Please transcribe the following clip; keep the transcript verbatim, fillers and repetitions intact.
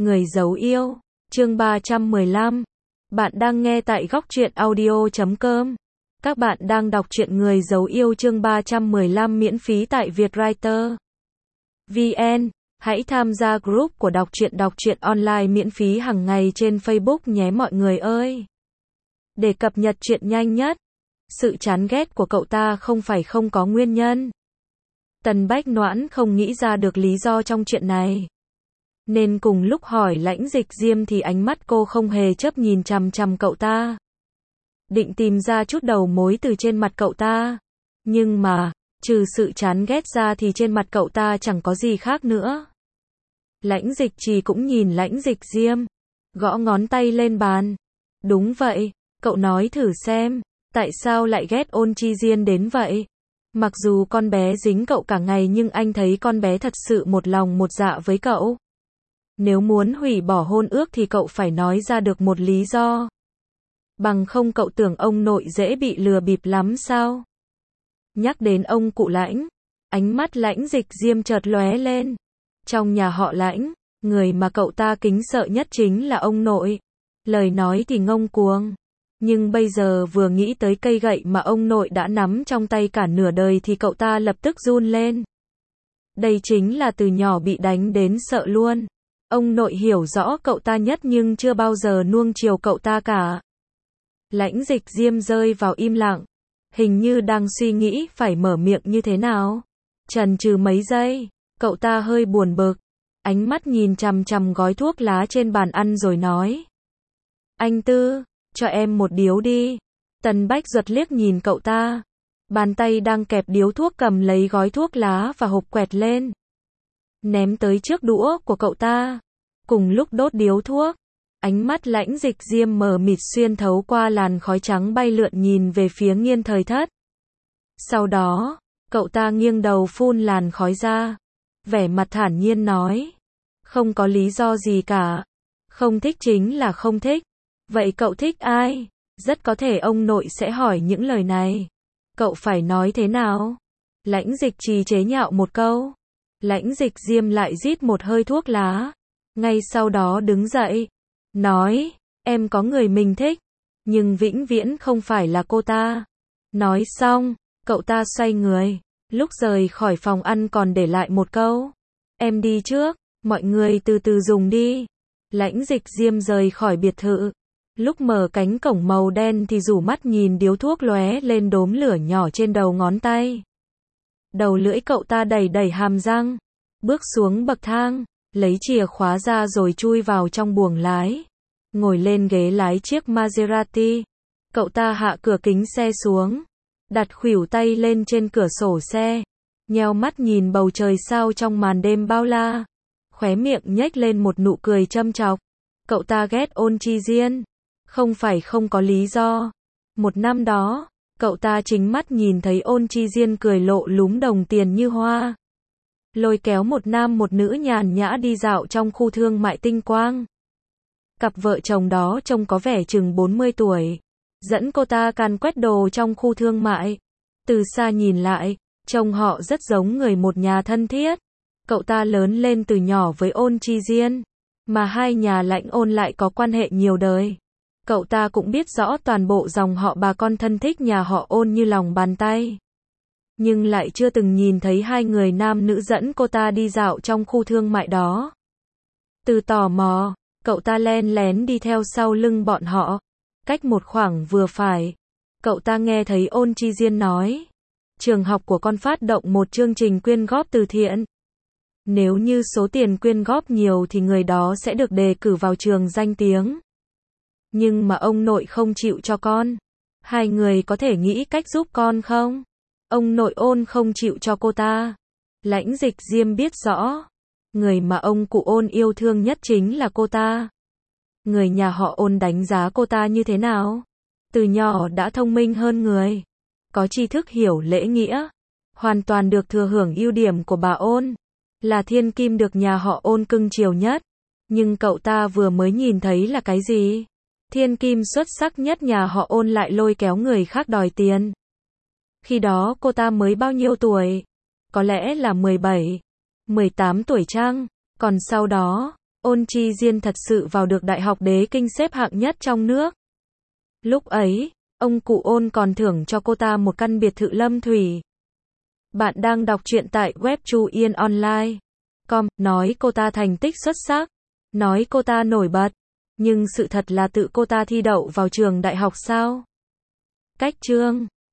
Người giấu yêu, chương ba trăm mười lăm. Bạn đang nghe tại góc truyện audio chấm com. Các bạn đang đọc truyện Người giấu yêu chương ba trăm mười lăm miễn phí tại Vietwriter chấm vn. Hãy tham gia group của đọc truyện đọc truyện online miễn phí hàng ngày trên Facebook nhé mọi người ơi. Để cập nhật truyện nhanh nhất. Sự chán ghét của cậu ta không phải không có nguyên nhân. Tần Bách Noãn không nghĩ ra được lý do trong chuyện này. Nên cùng lúc hỏi Lãnh Dịch Diêm thì ánh mắt cô không hề chớp nhìn chằm chằm cậu ta. Định tìm ra chút đầu mối từ trên mặt cậu ta. Nhưng mà, trừ sự chán ghét ra thì trên mặt cậu ta chẳng có gì khác nữa. Lãnh Dịch Trì cũng nhìn Lãnh Dịch Diêm. Gõ ngón tay lên bàn. Đúng vậy, cậu nói thử xem, tại sao lại ghét Ôn Chi Diên đến vậy? Mặc dù con bé dính cậu cả ngày nhưng anh thấy con bé thật sự một lòng một dạ với cậu. Nếu muốn hủy bỏ hôn ước thì cậu phải nói ra được một lý do. Bằng không cậu tưởng ông nội dễ bị lừa bịp lắm sao? Nhắc đến ông cụ Lãnh, ánh mắt Lãnh Dịch Diêm chợt lóe lên. Trong nhà họ Lãnh, người mà cậu ta kính sợ nhất chính là ông nội. Lời nói thì ngông cuồng. Nhưng bây giờ vừa nghĩ tới cây gậy mà ông nội đã nắm trong tay cả nửa đời thì cậu ta lập tức run lên. Đây chính là từ nhỏ bị đánh đến sợ luôn. Ông nội hiểu rõ cậu ta nhất nhưng chưa bao giờ nuông chiều cậu ta cả. Lãnh Dịch Diêm rơi vào im lặng. Hình như đang suy nghĩ phải mở miệng như thế nào. Chần chừ mấy giây, cậu ta hơi buồn bực. Ánh mắt nhìn chằm chằm gói thuốc lá trên bàn ăn rồi nói. Anh Tư, cho em một điếu đi. Tần Bách Duật liếc nhìn cậu ta. Bàn tay đang kẹp điếu thuốc cầm lấy gói thuốc lá và hộp quẹt lên. Ném tới trước đũa của cậu ta. Cùng lúc đốt điếu thuốc, ánh mắt Lãnh Dịch Diêm mờ mịt xuyên thấu qua làn khói trắng bay lượn nhìn về phía Nghiên Thời Thất. Sau đó, cậu ta nghiêng đầu phun làn khói ra. Vẻ mặt thản nhiên nói. Không có lý do gì cả. Không thích chính là không thích. Vậy cậu thích ai? Rất có thể ông nội sẽ hỏi những lời này. Cậu phải nói thế nào? Lãnh Dịch Trì chế nhạo một câu. Lãnh Dịch Diêm lại rít một hơi thuốc lá. Ngay sau đó đứng dậy. Nói, em có người mình thích. Nhưng vĩnh viễn không phải là cô ta. Nói xong, cậu ta xoay người. Lúc rời khỏi phòng ăn còn để lại một câu. Em đi trước, mọi người từ từ dùng đi. Lãnh Dịch Diêm rời khỏi biệt thự. Lúc mở cánh cổng màu đen thì rủ mắt nhìn điếu thuốc lóe lên đốm lửa nhỏ trên đầu ngón tay. Đầu lưỡi cậu ta đẩy đẩy hàm răng. Bước xuống bậc thang. Lấy chìa khóa ra rồi chui vào trong buồng lái. Ngồi lên ghế lái chiếc Maserati. Cậu ta hạ cửa kính xe xuống. Đặt khuỷu tay lên trên cửa sổ xe. Nheo mắt nhìn bầu trời sao trong màn đêm bao la. Khóe miệng nhếch lên một nụ cười châm chọc. Cậu ta ghét Ôn Chi Diên. Không phải không có lý do. Một năm đó, cậu ta chính mắt nhìn thấy Ôn Chi Diên cười lộ lúm đồng tiền như hoa. Lôi kéo một nam một nữ nhàn nhã đi dạo trong khu thương mại Tinh Quang. Cặp vợ chồng đó trông có vẻ chừng bốn mươi tuổi. Dẫn cô ta càn quét đồ trong khu thương mại. Từ xa nhìn lại, trông họ rất giống người một nhà thân thiết. Cậu ta lớn lên từ nhỏ với Ôn Chi Diên. Mà hai nhà Lãnh Ôn lại có quan hệ nhiều đời. Cậu ta cũng biết rõ toàn bộ dòng họ bà con thân thích nhà họ Ôn như lòng bàn tay. Nhưng lại chưa từng nhìn thấy hai người nam nữ dẫn cô ta đi dạo trong khu thương mại đó. Từ tò mò, cậu ta len lén đi theo sau lưng bọn họ. Cách một khoảng vừa phải, cậu ta nghe thấy Ôn Chi Diên nói. Trường học của con phát động một chương trình quyên góp từ thiện. Nếu như số tiền quyên góp nhiều thì người đó sẽ được đề cử vào trường danh tiếng. Nhưng mà ông nội không chịu cho con. Hai người có thể nghĩ cách giúp con không? Ông nội Ôn không chịu cho cô ta. Lãnh Dịch Diêm biết rõ. Người mà ông cụ Ôn yêu thương nhất chính là cô ta. Người nhà họ Ôn đánh giá cô ta như thế nào? Từ nhỏ đã thông minh hơn người. Có tri thức hiểu lễ nghĩa. Hoàn toàn được thừa hưởng ưu điểm của bà Ôn. Là thiên kim được nhà họ Ôn cưng chiều nhất. Nhưng cậu ta vừa mới nhìn thấy là cái gì? Thiên kim xuất sắc nhất nhà họ Ôn lại lôi kéo người khác đòi tiền. Khi đó cô ta mới bao nhiêu tuổi? Có lẽ là mười bảy, mười tám tuổi chăng? Còn sau đó, Ôn Chi Diên thật sự vào được Đại học Đế Kinh xếp hạng nhất trong nước. Lúc ấy, ông cụ Ôn còn thưởng cho cô ta một căn biệt thự Lâm Thủy. Bạn đang đọc truyện tại web Chu Yên Online chấm com, nói cô ta thành tích xuất sắc, nói cô ta nổi bật, nhưng sự thật là tự cô ta thi đậu vào trường đại học sao? Cách chương